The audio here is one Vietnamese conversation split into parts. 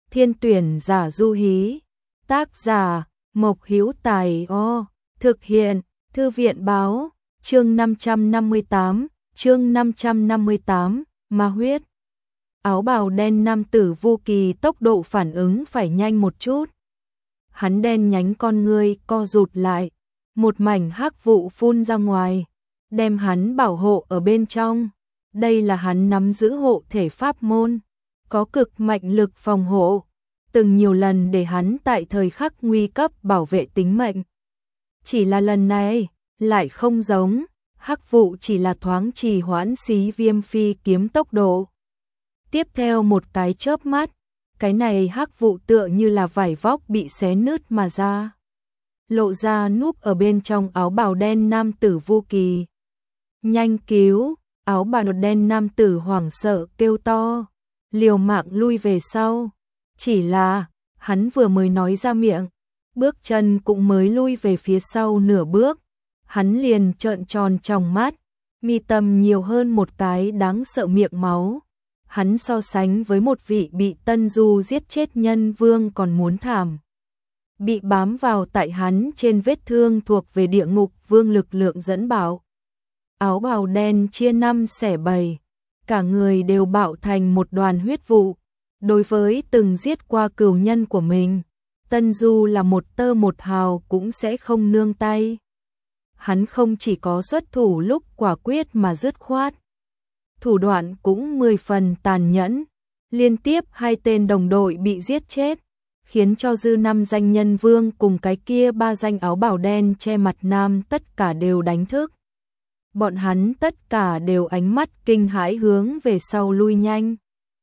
Thiên tuyển giả du hí. Tác giả Mộc Hữu Tài. Thực hiện Thư viện báo. Chương 558, Ma huyết. Áo bào đen nam tử Vu Kỳ tốc độ phản ứng phải nhanh một chút. Hắn đen nhánh con ngươi co rụt lại, một mảnh hắc vụ phun ra ngoài, đem hắn bảo hộ ở bên trong. Đây là hắn nắm giữ hộ thể pháp môn, có cực mạnh lực phòng hộ, từng nhiều lần để hắn tại thời khắc nguy cấp bảo vệ tính mệnh. Chỉ là lần này, lại không giống, hắc vụ chỉ là thoáng trì hoãn Xí Viêm phi kiếm tốc độ. Tiếp theo một cái chớp mắt, cái này hắc vụ tựa như là vải vóc bị xé nứt mà ra, lộ ra núp ở bên trong áo bào đen nam tử Vu Kỳ. Nhanh cứu! Áo bào đen nam tử hoảng sợ kêu to, liều mạng lui về sau. Chỉ là, hắn vừa mới nói ra miệng, bước chân cũng mới lui về phía sau nửa bước, hắn liền trợn tròn tròng mắt, mi tâm nhiều hơn một cái đáng sợ miệng máu. Hắn so sánh với một vị bị Tân Du giết chết nhân vương còn muốn thảm. Bị bám vào tại hắn trên vết thương thuộc về địa ngục vương lực lượng dẫn bảo. Áo bào đen chia năm xẻ bảy, cả người đều bạo thành một đoàn huyết vụ. Đối với từng giết qua cừu nhân của mình, Tân Du là một tơ một hào cũng sẽ không nương tay. Hắn không chỉ có xuất thủ lúc quả quyết mà dứt khoát, thủ đoạn cũng 10 phần tàn nhẫn, liên tiếp 2 tên đồng đội bị giết chết, khiến cho dư 5 danh nhân vương cùng cái kia 3 danh áo bào đen che mặt nam tất cả đều đánh thức. Bọn hắn tất cả đều ánh mắt kinh hãi hướng về sau lui nhanh.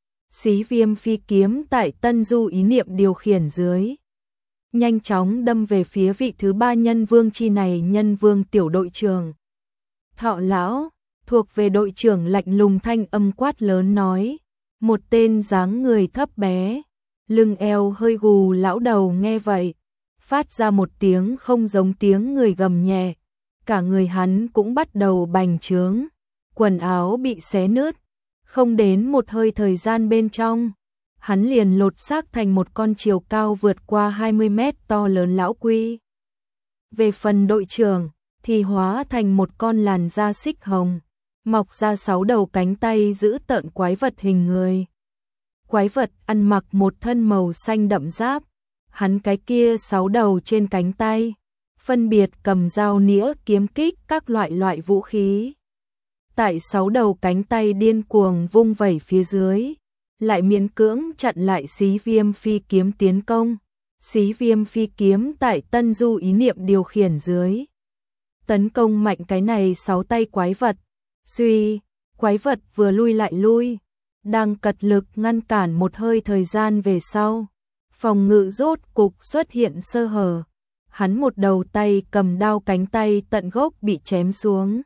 Xí Viêm phi kiếm tại Tân Du ý niệm điều khiển dưới, nhanh chóng đâm về phía vị thứ 3 nhân vương chi này nhân vương tiểu đội trưởng. Thọ lão, thuộc về đội trưởng lạnh lùng thanh âm quát lớn nói, một tên dáng người thấp bé, lưng eo hơi gù lão đầu nghe vậy, phát ra một tiếng không giống tiếng người gầm nhẹ, cả người hắn cũng bắt đầu bành trướng, quần áo bị xé nứt, không đến một hơi thời gian bên trong, hắn liền lột xác thành một con chiều cao vượt qua 20 mét to lớn lão quy. Về phần đội trưởng thì hóa thành một con làn da xích hồng, mọc ra 6 đầu cánh tay giữ tợn quái vật hình người. Quái vật ăn mặc một thân màu xanh đậm giáp, hắn cái kia 6 đầu trên cánh tay, phân biệt cầm dao nĩa kiếm kích các loại vũ khí. Tại 6 đầu cánh tay điên cuồng vung vẩy phía dưới, lại miễn cưỡng chặn lại Xí Viêm phi kiếm tiến công. Xí Viêm phi kiếm tại Tân Du ý niệm điều khiển dưới, tấn công mạnh cái này 6 tay quái vật. Suy, quái vật vừa lui lại lui, đang cật lực ngăn cản một hơi thời gian về sau, phòng ngự rốt cục xuất hiện sơ hở. Hắn một đầu tay cầm đao cánh tay tận gốc bị chém xuống.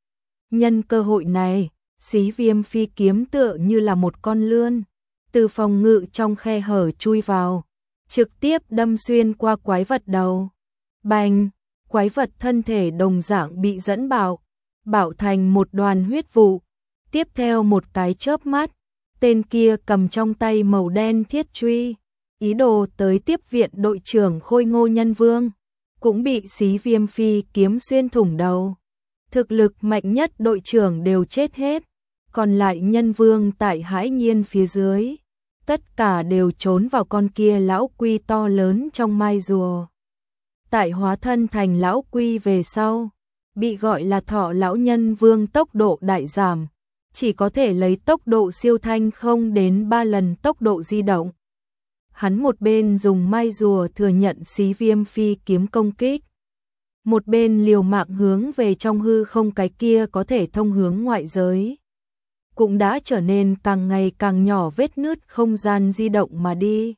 Nhân cơ hội này, Xí Viêm phi kiếm tựa như là một con lươn, từ phòng ngự trong khe hở chui vào, trực tiếp đâm xuyên qua quái vật đầu. Bành, quái vật thân thể đồng dạng bị dẫn bạo thành một đoàn huyết vụ. Tiếp theo một cái chớp mắt, tên kia cầm trong tay màu đen thiết truy, ý đồ tới tiếp viện đội trưởng Khôi Ngô Nhân Vương, cũng bị Xí Viêm phi kiếm xuyên thủng đầu. Thực lực mạnh nhất đội trưởng đều chết hết, còn lại nhân vương tại Hãi Nhiên phía dưới, tất cả đều trốn vào con kia lão quy to lớn trong mai rùa. Tại hóa thân thành lão quy về sau, bị gọi là Thọ lão nhân vương tốc độ đại giảm, chỉ có thể lấy tốc độ siêu thanh không đến 3 lần tốc độ di động. Hắn một bên dùng mai rùa thừa nhận Xí Viêm phi kiếm công kích, một bên liều mạng hướng về trong hư không cái kia có thể thông hướng ngoại giới, cũng đã trở nên càng ngày càng nhỏ vết nứt không gian di động mà đi.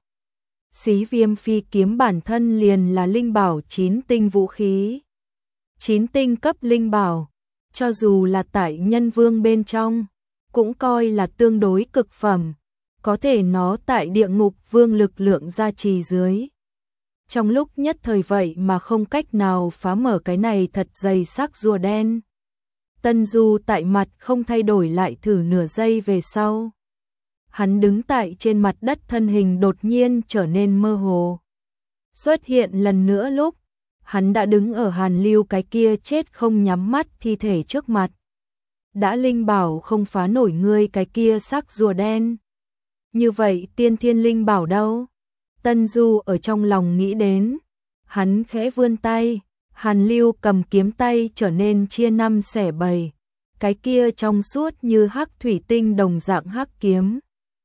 Xí Viêm phi kiếm bản thân liền là linh bảo 9 tinh vũ khí. 9 tinh cấp linh bảo, cho dù là tại nhân vương bên trong, cũng coi là tương đối cực phẩm, có thể nó tại địa ngục vương lực lượng gia trì dưới. Trong lúc nhất thời vậy mà không cách nào phá mở cái này thật dày sắc rùa đen. Tân Du tại mặt không thay đổi lại thử nửa giây về sau. Hắn đứng tại trên mặt đất, thân hình đột nhiên trở nên mơ hồ. Xuất hiện lần nữa lúc, hắn đã đứng ở Hàn Lưu cái kia chết không nhắm mắt thi thể trước mặt. Đã linh bảo không phá nổi ngươi cái kia xác rùa đen. Như vậy tiên thiên linh bảo đâu? Tân Du ở trong lòng nghĩ đến. Hắn khẽ vươn tay, Hàn Lưu cầm kiếm tay trở nên chia năm xẻ bảy. Cái kia trong suốt như hắc thủy tinh đồng dạng hắc kiếm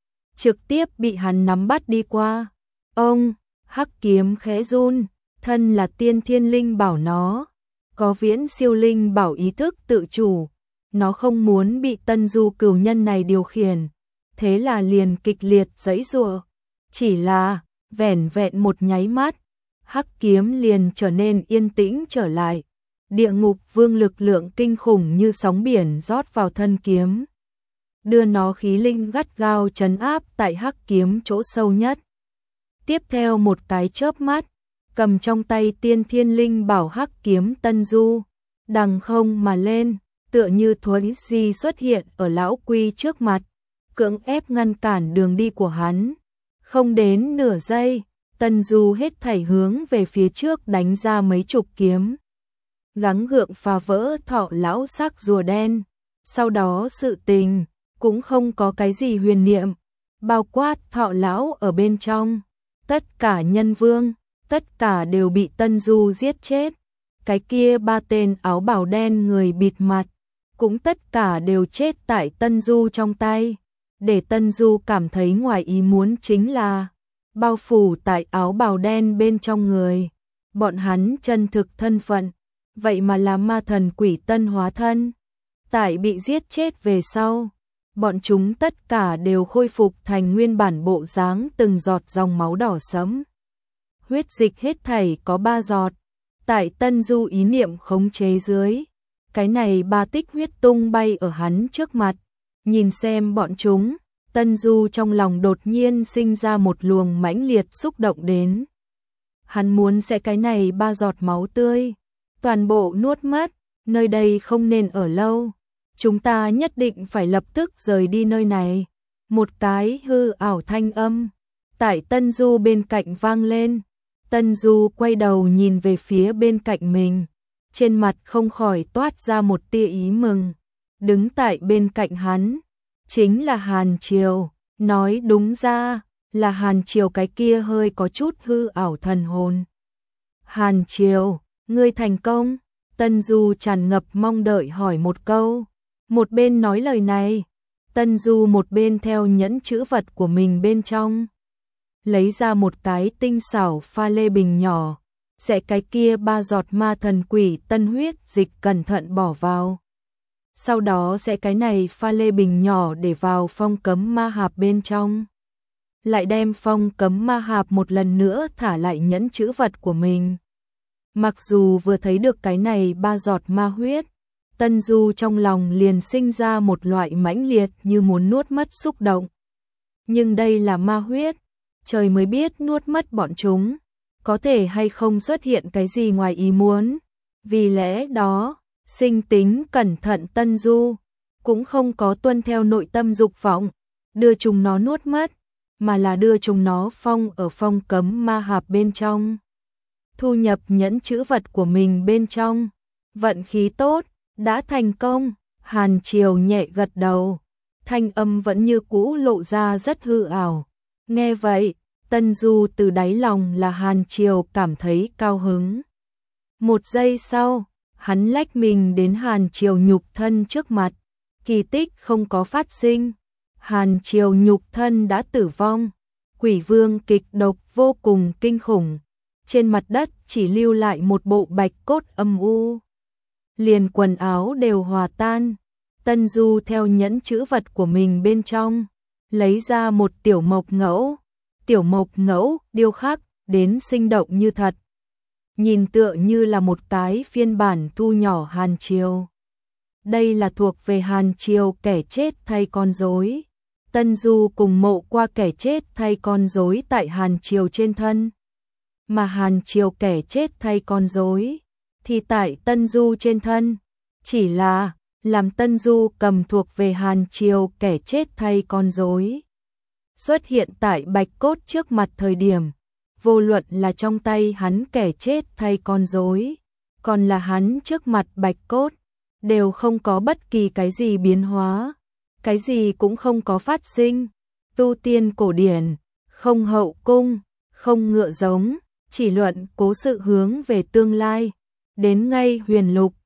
trực tiếp bị hắn nắm bắt đi qua. Ông, hắc kiếm khẽ run, thân là tiên thiên linh bảo nó, có viễn siêu linh bảo ý thức tự chủ, nó không muốn bị Tân Du cửu nhân này điều khiển, thế là liền kịch liệt giãy giụa. Chỉ là vẻn vẹn một nháy mắt, hắc kiếm liền trở nên yên tĩnh trở lại. Địa ngục vương lực lượng kinh khủng như sóng biển rót vào thân kiếm, đưa nó khí linh gắt gao trấn áp tại hắc kiếm chỗ sâu nhất. Tiếp theo một cái chớp mắt, cầm trong tay tiên thiên linh bảo hắc kiếm Tân Du, đằng không mà lên, tựa như thuấn di xuất hiện ở lão Quy trước mặt, cưỡng ép ngăn cản đường đi của hắn. Không đến nửa giây, Tân Du hết thảy hướng về phía trước đánh ra mấy chục kiếm, gắng gượng phá vỡ thọ lão xác rùa đen. Sau đó sự tình cũng không có cái gì huyền niệm, bao quát thọ lão ở bên trong, tất cả nhân vương, tất cả đều bị Tân Du giết chết. Cái kia ba tên áo bào đen người bịt mặt, cũng tất cả đều chết tại Tân Du trong tay. Để Tân Du cảm thấy ngoài ý muốn chính là, bao phủ tại áo bào đen bên trong người, bọn hắn chân thực thân phận, vậy mà là ma thần quỷ tân hóa thân. Tại bị giết chết về sau, bọn chúng tất cả đều khôi phục thành nguyên bản bộ dáng, từng giọt dòng máu đỏ sẫm. Huyết dịch hết thảy có 3 giọt, tại Tân Du ý niệm khống chế dưới, cái này 3 tích huyết tung bay ở hắn trước mặt. Nhìn xem bọn chúng, Tân Du trong lòng đột nhiên sinh ra một luồng mãnh liệt xúc động đến. Hắn muốn sẽ cái này 3 giọt máu tươi toàn bộ nuốt mất, nơi đây không nên ở lâu. Chúng ta nhất định phải lập tức rời đi nơi này. Một cái hư ảo thanh âm tại Tân Du bên cạnh vang lên. Tân Du quay đầu nhìn về phía bên cạnh mình, trên mặt không khỏi toát ra một tia ý mừng. Đứng tại bên cạnh hắn chính là Hàn Triều, nói đúng ra là Hàn Triều cái kia hơi có chút hư ảo thần hồn. Hàn Triều, ngươi thành công? Tân Du tràn ngập mong đợi hỏi một câu. Một bên nói lời này, Tân Du một bên theo nhẫn chữ vật của mình bên trong, lấy ra một cái tinh xảo pha lê bình nhỏ, sẽ cái kia 3 giọt ma thần quỷ tân huyết dịch cẩn thận bỏ vào. Sau đó sẽ cái này pha lê bình nhỏ để vào phong cấm ma hạp bên trong. Lại đem phong cấm ma hạp một lần nữa thả lại nhẫn chữ vật của mình. Mặc dù vừa thấy được cái này 3 giọt ma huyết, Tân Du trong lòng liền sinh ra một loại mãnh liệt như muốn nuốt mất xúc động. Nhưng đây là ma huyết, trời mới biết nuốt mất bọn chúng, có thể hay không xuất hiện cái gì ngoài ý muốn. Vì lẽ đó, sinh tính cẩn thận Tân Du cũng không có tuân theo nội tâm dục vọng, đưa chúng nó nuốt mất, mà là đưa chúng nó phong ở phong cấm ma hạp bên trong, thu nhập nhẫn chữ vật của mình bên trong. Vận khí tốt, đã thành công. Hàn Triều nhẹ gật đầu, thanh âm vẫn như cũ lộ ra rất hư ảo. Nghe vậy, Tân Du từ đáy lòng là Hàn Triều cảm thấy cao hứng. Một giây sau, hắn lách mình đến Hàn Triều nhục thân trước mặt. Kỳ tích không có phát sinh, Hàn Triều nhục thân đã tử vong. Quỷ vương kịch độc vô cùng kinh khủng, trên mặt đất chỉ lưu lại một bộ bạch cốt âm u, liền quần áo đều hòa tan. Tân Du theo nhẫn chữ vật của mình bên trong, lấy ra một tiểu mộc ngẫu. Tiểu mộc ngẫu điêu khắc đến sinh động như thật, nhìn tựa như là một cái phiên bản thu nhỏ Hàn Triều. Đây là thuộc về Hàn Triều kẻ chết thay con rối. Tân Du cùng mộ qua kẻ chết thay con rối tại Hàn Triều trên thân, mà Hàn Triều kẻ chết thay con rối thì tại Tân Du trên thân. Chỉ là làm Tân Du cầm thuộc về Hàn Triều kẻ chết thay con rối, xuất hiện tại Bạch Cốt trước mặt thời điểm, vô luận là trong tay hắn kẻ chết thay con rối, còn là hắn trước mặt Bạch Cốt, đều không có bất kỳ cái gì biến hóa, cái gì cũng không có phát sinh. Tu tiên cổ điển, không hậu cung, không ngựa giống, chỉ luận cố sự hướng về tương lai. Đến ngay huyền lục,